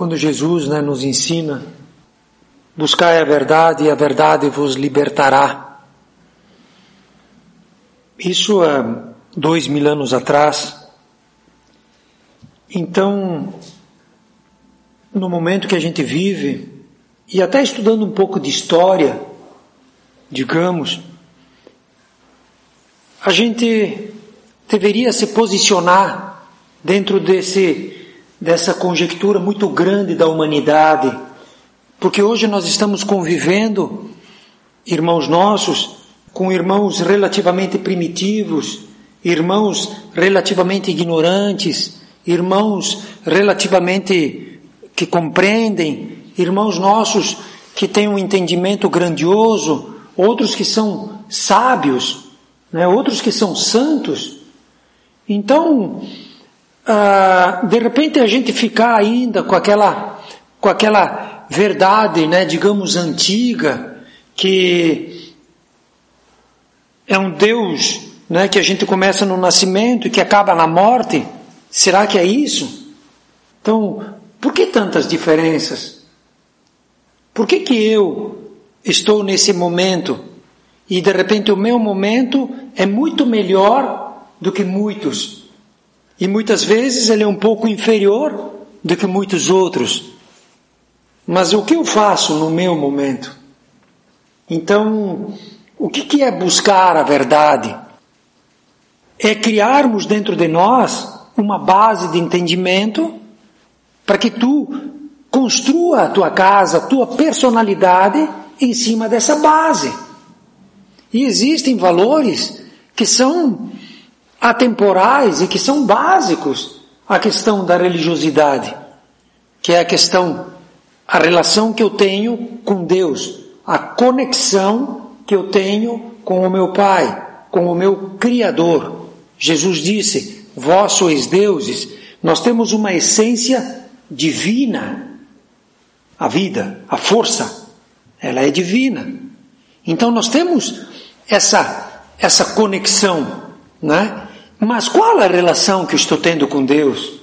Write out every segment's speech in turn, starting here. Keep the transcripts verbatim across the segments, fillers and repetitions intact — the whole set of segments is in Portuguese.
quando Jesus, né, nos ensina, buscai a verdade e a verdade vos libertará. Isso há dois mil anos atrás. Então, no momento que a gente vive, e até estudando um pouco de história, digamos, a gente deveria se posicionar dentro desse, dessa conjectura muito grande da humanidade, porque hoje nós estamos convivendo, irmãos nossos, com irmãos relativamente primitivos, irmãos relativamente ignorantes, irmãos relativamente que compreendem, irmãos nossos que têm um entendimento grandioso, outros que são sábios, né? Outros que são santos. Então, ah, de repente a gente ficar ainda com aquela, com aquela verdade, né, digamos, antiga, que é um Deus, né, que a gente começa no nascimento e que acaba na morte. Será que é isso? Então, por que tantas diferenças? Por que que eu estou nesse momento e de repente o meu momento é muito melhor do que muitos? E muitas vezes ele é um pouco inferior do que muitos outros. Mas o que eu faço no meu momento? Então, o que que é buscar a verdade? É criarmos dentro de nós uma base de entendimento para que tu construa a tua casa, a tua personalidade em cima dessa base. E existem valores que são atemporais e que são básicos à questão da religiosidade, que é a questão, a relação que eu tenho com Deus, a conexão que eu tenho com o meu Pai, com o meu Criador. Jesus disse: vós sois deuses. Nós temos uma essência divina. A vida, a força, ela é divina. Então nós temos essa, essa conexão, né? Mas qual é a relação que eu estou tendo com Deus?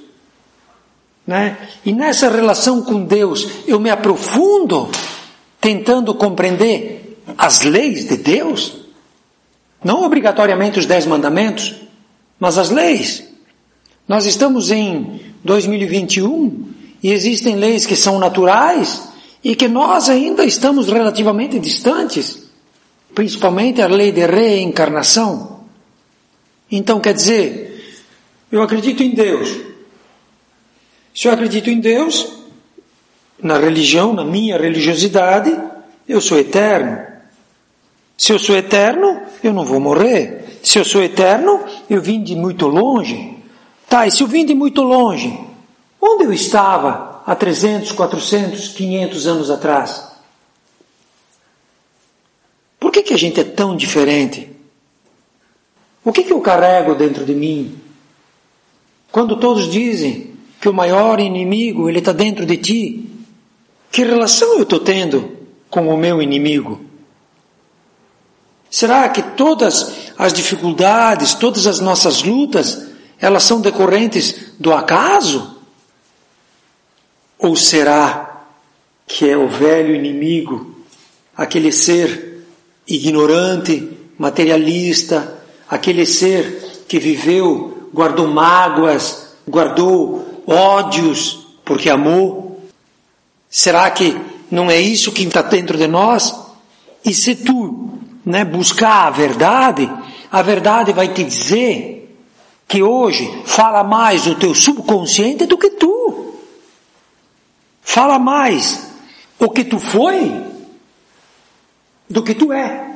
Né? E nessa relação com Deus, eu me aprofundo tentando compreender as leis de Deus? Não obrigatoriamente os dez mandamentos, mas as leis. Nós estamos em dois mil e vinte e um e existem leis que são naturais e que nós ainda estamos relativamente distantes, principalmente a lei de reencarnação. Então, quer dizer, eu acredito em Deus. Se eu acredito em Deus, na religião, na minha religiosidade, eu sou eterno. Se eu sou eterno, eu não vou morrer. Se eu sou eterno, eu vim de muito longe. Tá, e se eu vim de muito longe, onde eu estava há trezentos, quatrocentos, quinhentos anos atrás? Por que que a gente é tão diferente? O que que eu carrego dentro de mim? Quando todos dizem que o maior inimigo, ele está dentro de ti, que relação eu estou tendo com o meu inimigo? Será que todas as dificuldades, todas as nossas lutas, elas são decorrentes do acaso? Ou será que é o velho inimigo, aquele ser ignorante, materialista, aquele ser que viveu, guardou mágoas, guardou ódios, porque amou? Será que não é isso que está dentro de nós? E se tu, né, buscar a verdade, a verdade vai te dizer que hoje fala mais o teu subconsciente do que tu. Fala mais o que tu foi do que tu é.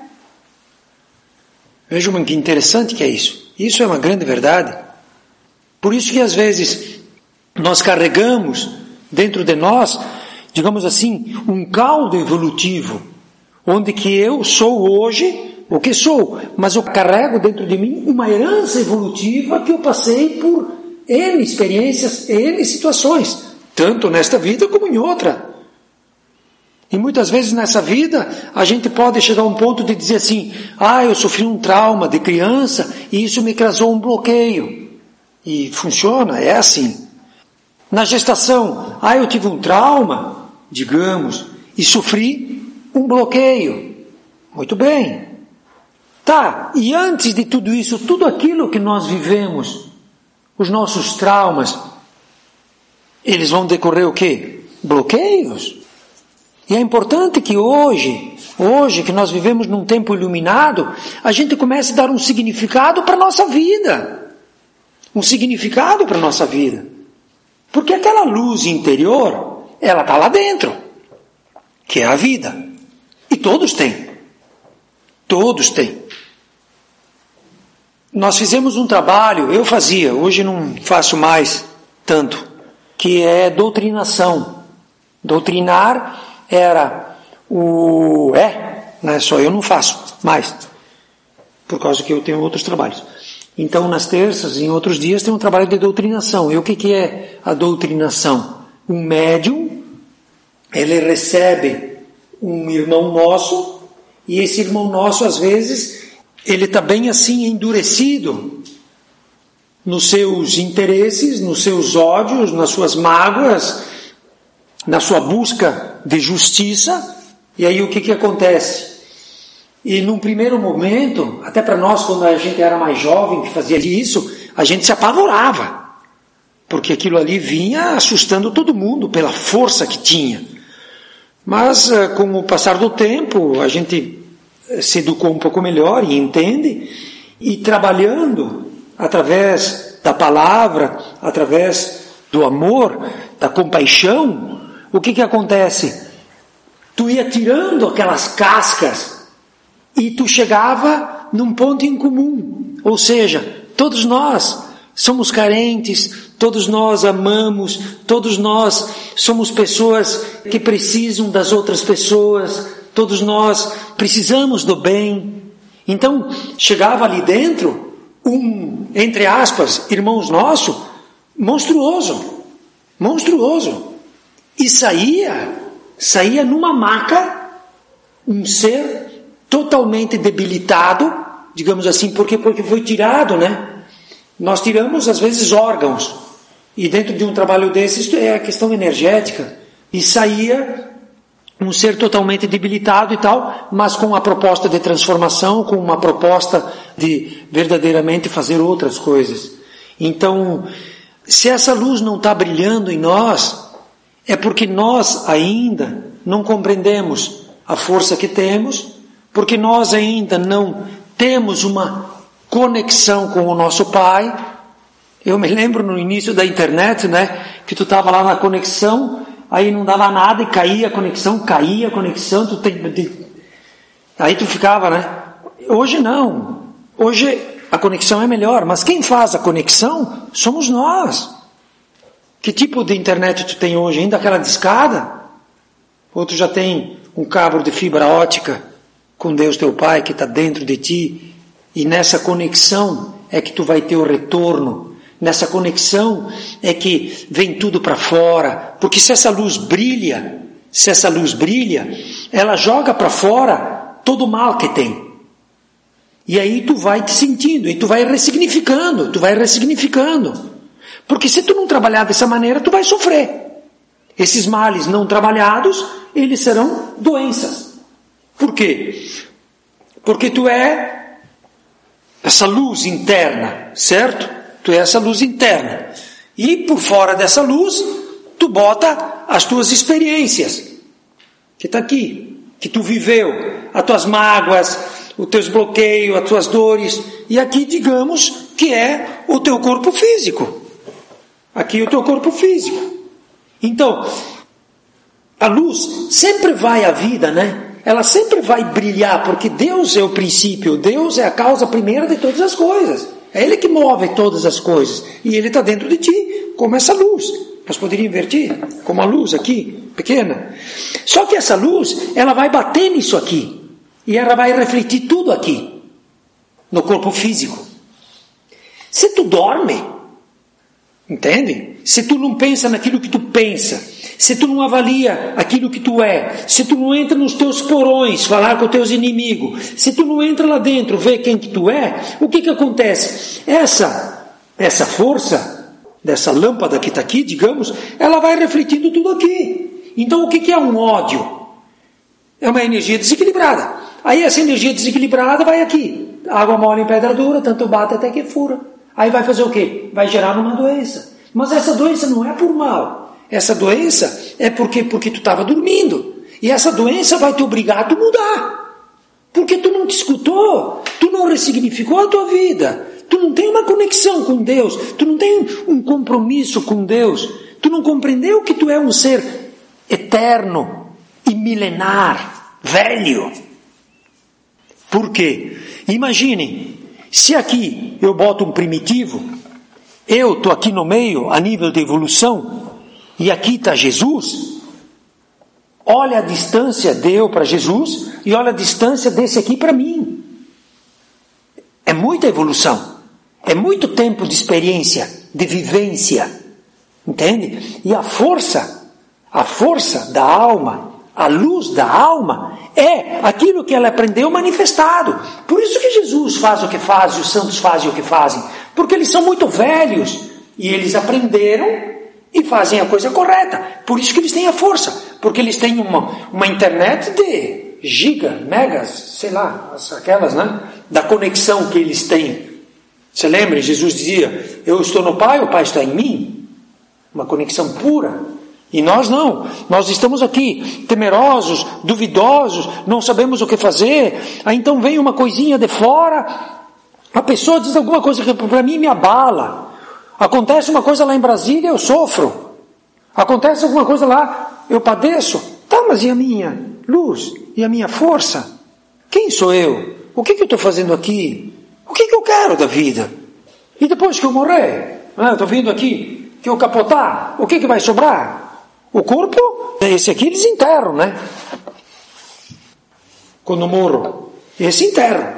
Vejam que interessante que é isso. Isso é uma grande verdade. Por isso que às vezes nós carregamos dentro de nós, digamos assim, um caldo evolutivo, onde que eu sou hoje o que sou, mas eu carrego dentro de mim uma herança evolutiva que eu passei por N experiências, N situações, tanto nesta vida como em outra. E muitas vezes nessa vida a gente pode chegar a um ponto de dizer assim: ah, eu sofri um trauma de criança e isso me causou um bloqueio. E funciona, é assim. Na gestação, ah, eu tive um trauma, digamos, e sofri um bloqueio. Muito bem. Tá, e antes de tudo isso, tudo aquilo que nós vivemos, os nossos traumas, eles vão decorrer o quê? Bloqueios. E é importante que hoje, hoje que nós vivemos num tempo iluminado, a gente comece a dar um significado para a nossa vida. Um significado para a nossa vida. Porque aquela luz interior, ela está lá dentro, que é a vida. E todos têm. Todos têm. Nós fizemos um trabalho, eu fazia, hoje não faço mais tanto, que é doutrinação. Doutrinar era o... É, não é só eu não faço mais, por causa que eu tenho outros trabalhos. Então, nas terças e em outros dias tem um trabalho de doutrinação. E o que, que é a doutrinação? Um médium, ele recebe um irmão nosso, e esse irmão nosso, às vezes, ele está bem assim endurecido nos seus interesses, nos seus ódios, nas suas mágoas, na sua busca de justiça. E aí o que, que acontece? E num primeiro momento, até para nós, quando a gente era mais jovem, que fazia isso, a gente se apavorava, porque aquilo ali vinha assustando todo mundo pela força que tinha. Mas com o passar do tempo, a gente se educou um pouco melhor e entende, e trabalhando através da palavra, através do amor, da compaixão, o que que acontece? Tu ia tirando aquelas cascas e tu chegava num ponto em comum, ou seja, todos nós somos carentes, todos nós amamos, todos nós somos pessoas que precisam das outras pessoas, todos nós precisamos do bem. Então, chegava ali dentro um, entre aspas, irmãos nosso, monstruoso, monstruoso, e saía, saía numa maca, um ser totalmente debilitado, digamos assim, porque, porque foi tirado, né? Nós tiramos, às vezes, órgãos, e dentro de um trabalho desse, isso é a questão energética, e saía um ser totalmente debilitado e tal, mas com uma proposta de transformação, com uma proposta de verdadeiramente fazer outras coisas. Então, se essa luz não está brilhando em nós, é porque nós ainda não compreendemos a força que temos, porque nós ainda não temos uma conexão com o nosso Pai. Eu me lembro no início da internet, né, que tu estava lá na conexão, aí não dava nada e caía a conexão, caía a conexão, tu tem, aí tu ficava, né? Hoje não. Hoje a conexão é melhor, mas quem faz a conexão somos nós. Que tipo de internet tu tem hoje? Ainda aquela discada? Ou tu já tem um cabo de fibra ótica com Deus teu Pai que está dentro de ti, e nessa conexão é que tu vai ter o retorno, nessa conexão é que vem tudo para fora, porque se essa luz brilha, se essa luz brilha, ela joga para fora todo o mal que tem, e aí tu vai te sentindo, e tu vai ressignificando, tu vai ressignificando, porque se tu não trabalhar dessa maneira, tu vai sofrer. Esses males não trabalhados, eles serão doenças. Por quê? Porque tu é essa luz interna, certo? Tu é essa luz interna. E por fora dessa luz, tu bota as tuas experiências, que está aqui, que tu viveu, as tuas mágoas, os teus bloqueios, as tuas dores. E aqui, digamos, que é o teu corpo físico. Aqui o teu corpo físico. Então, a luz sempre vai à vida, né? Ela sempre vai brilhar, porque Deus é o princípio, Deus é a causa primeira de todas as coisas. É Ele que move todas as coisas. E Ele está dentro de ti, como essa luz. Nós poderíamos invertir, como a luz aqui, pequena. Só que essa luz, ela vai bater nisso aqui. E ela vai refletir tudo aqui, no corpo físico. Se tu dorme, entende? Se tu não pensa naquilo que tu pensa, se tu não avalia aquilo que tu é, se tu não entra nos teus porões, falar com os teus inimigos, se tu não entra lá dentro, ver quem que tu é, o que que acontece? Essa, essa força, dessa lâmpada que está aqui, digamos, ela vai refletindo tudo aqui. Então o que é um ódio? É uma energia desequilibrada. Aí essa energia desequilibrada vai aqui. Água mole em pedra dura, tanto bate até que fura. Aí vai fazer o quê? Vai gerar uma doença. Mas essa doença não é por mal. Essa doença é porque, porque tu estava dormindo. E essa doença vai te obrigar a tu mudar. Porque tu não te escutou. Tu não ressignificou a tua vida. Tu não tem uma conexão com Deus. Tu não tem um compromisso com Deus. Tu não compreendeu que tu é um ser eterno e milenar, velho. Por quê? Imaginem, se aqui eu boto um primitivo, eu estou aqui no meio, a nível de evolução, e aqui está Jesus, olha a distância de eu para Jesus, e olha a distância desse aqui para mim. É muita evolução, é muito tempo de experiência, de vivência, entende? E a força, a força da alma, a luz da alma, é aquilo que ela aprendeu manifestado. Por isso que Jesus faz o que faz e os santos fazem o que fazem. Porque eles são muito velhos e eles aprenderam e fazem a coisa correta. Por isso que eles têm a força. Porque eles têm uma, uma internet de giga, megas, sei lá, aquelas, né? Da conexão que eles têm. Você lembra? Jesus dizia, eu estou no Pai, o Pai está em mim. Uma conexão pura. E nós não, nós estamos aqui temerosos, duvidosos, não sabemos o que fazer, aí então vem uma coisinha de fora, a pessoa diz alguma coisa que para mim me abala, acontece uma coisa lá em Brasília, eu sofro, acontece alguma coisa lá, eu padeço, tá, mas e a minha luz, e a minha força? Quem sou eu? O que, que eu estou fazendo aqui? O que, que eu quero da vida? E depois que eu morrer, eu estou vindo aqui, que eu capotar, o que, que vai sobrar? O corpo, esse aqui eles enterram, né? Quando morro, esse enterra.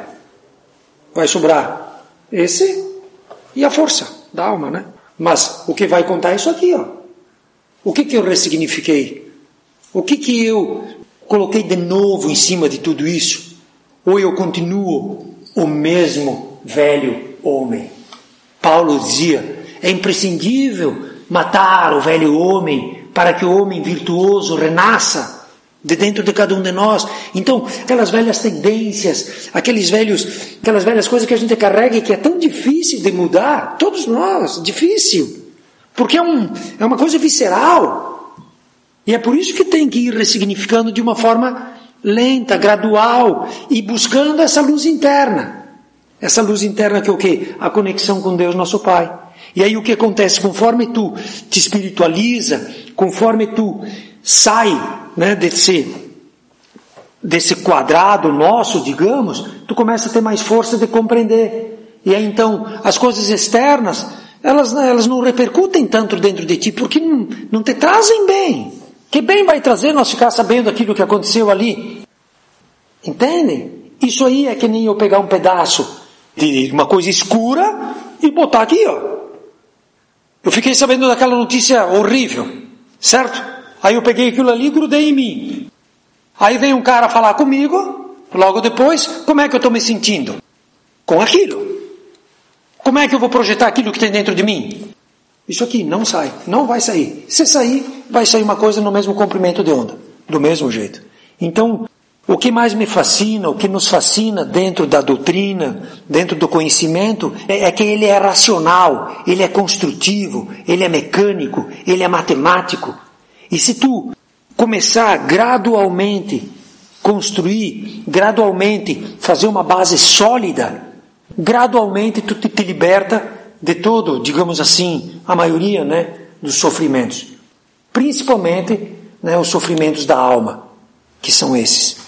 Vai sobrar esse e a força da alma, né? Mas o que vai contar é isso aqui, ó. O que que eu ressignifiquei? O que que eu coloquei de novo em cima de tudo isso? Ou eu continuo o mesmo velho homem? Paulo dizia, é imprescindível matar o velho homem para que o homem virtuoso renasça de dentro de cada um de nós. Então, aquelas velhas tendências, aqueles velhos, aquelas velhas coisas que a gente carrega e que é tão difícil de mudar, todos nós, difícil, porque é, um, é uma coisa visceral. E é por isso que tem que ir ressignificando de uma forma lenta, gradual, e buscando essa luz interna. Essa luz interna que é o quê? A conexão com Deus, nosso Pai. E aí o que acontece? Conforme tu te espiritualiza, conforme tu sai, né, desse, desse quadrado nosso, digamos, tu começa a ter mais força de compreender. E aí então as coisas externas, elas, elas não repercutem tanto dentro de ti, porque não, não te trazem bem. Que bem vai trazer nós ficar sabendo aquilo que aconteceu ali? Entendem? Isso aí é que nem eu pegar um pedaço de uma coisa escura e botar aqui, ó. Eu fiquei sabendo daquela notícia horrível, certo? Aí eu peguei aquilo ali e grudei em mim. Aí vem um cara falar comigo, logo depois, como é que eu estou me sentindo? Com aquilo. Como é que eu vou projetar aquilo que tem dentro de mim? Isso aqui não sai, não vai sair. Se sair, vai sair uma coisa no mesmo comprimento de onda, do mesmo jeito. Então, o que mais me fascina, o que nos fascina dentro da doutrina, dentro do conhecimento, é, é que ele é racional, ele é construtivo, ele é mecânico, ele é matemático. E se tu começar gradualmente construir, gradualmente fazer uma base sólida, gradualmente tu te, te liberta de todo, digamos assim, a maioria, né, dos sofrimentos. Principalmente, né, os sofrimentos da alma, que são esses.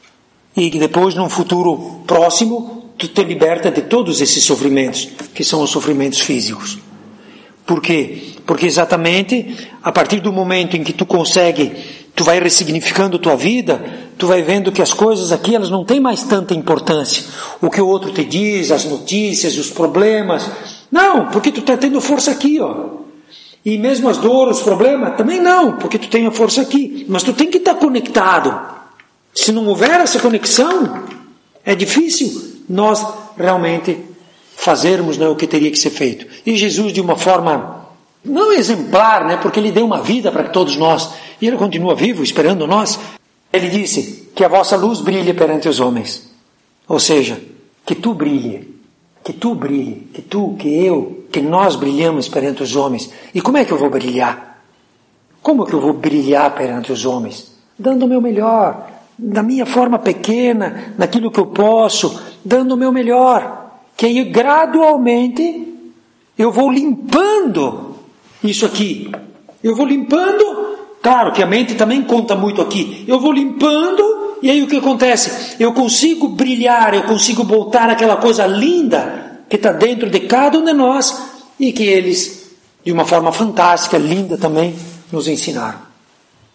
E que depois, num futuro próximo, tu te liberta de todos esses sofrimentos, que são os sofrimentos físicos. Por quê? Porque exatamente, a partir do momento em que tu consegue, tu vai ressignificando tua vida, tu vai vendo que as coisas aqui, elas não têm mais tanta importância. O que o outro te diz, as notícias, os problemas. Não, porque tu está tendo força aqui, ó. E mesmo as dores, os problemas, também não, porque tu tem a força aqui. Mas tu tem que estar conectado. Se não houver essa conexão, é difícil nós realmente fazermos, né, o que teria que ser feito. E Jesus, de uma forma não exemplar, né? Porque ele deu uma vida para todos nós, e ele continua vivo, esperando nós. Ele disse que a vossa luz brilhe perante os homens, ou seja, que tu brilhe, que tu brilhe, que tu, que eu, que nós brilhamos perante os homens. E como é que eu vou brilhar? Como que eu vou brilhar perante os homens? Dando o meu melhor, da minha forma pequena, naquilo que eu posso, dando o meu melhor, que aí gradualmente eu vou limpando isso aqui, eu vou limpando, claro que a mente também conta muito aqui, eu vou limpando, e aí o que acontece? Eu consigo brilhar, eu consigo botar aquela coisa linda que está dentro de cada um de nós, e que eles, de uma forma fantástica, linda também, nos ensinaram.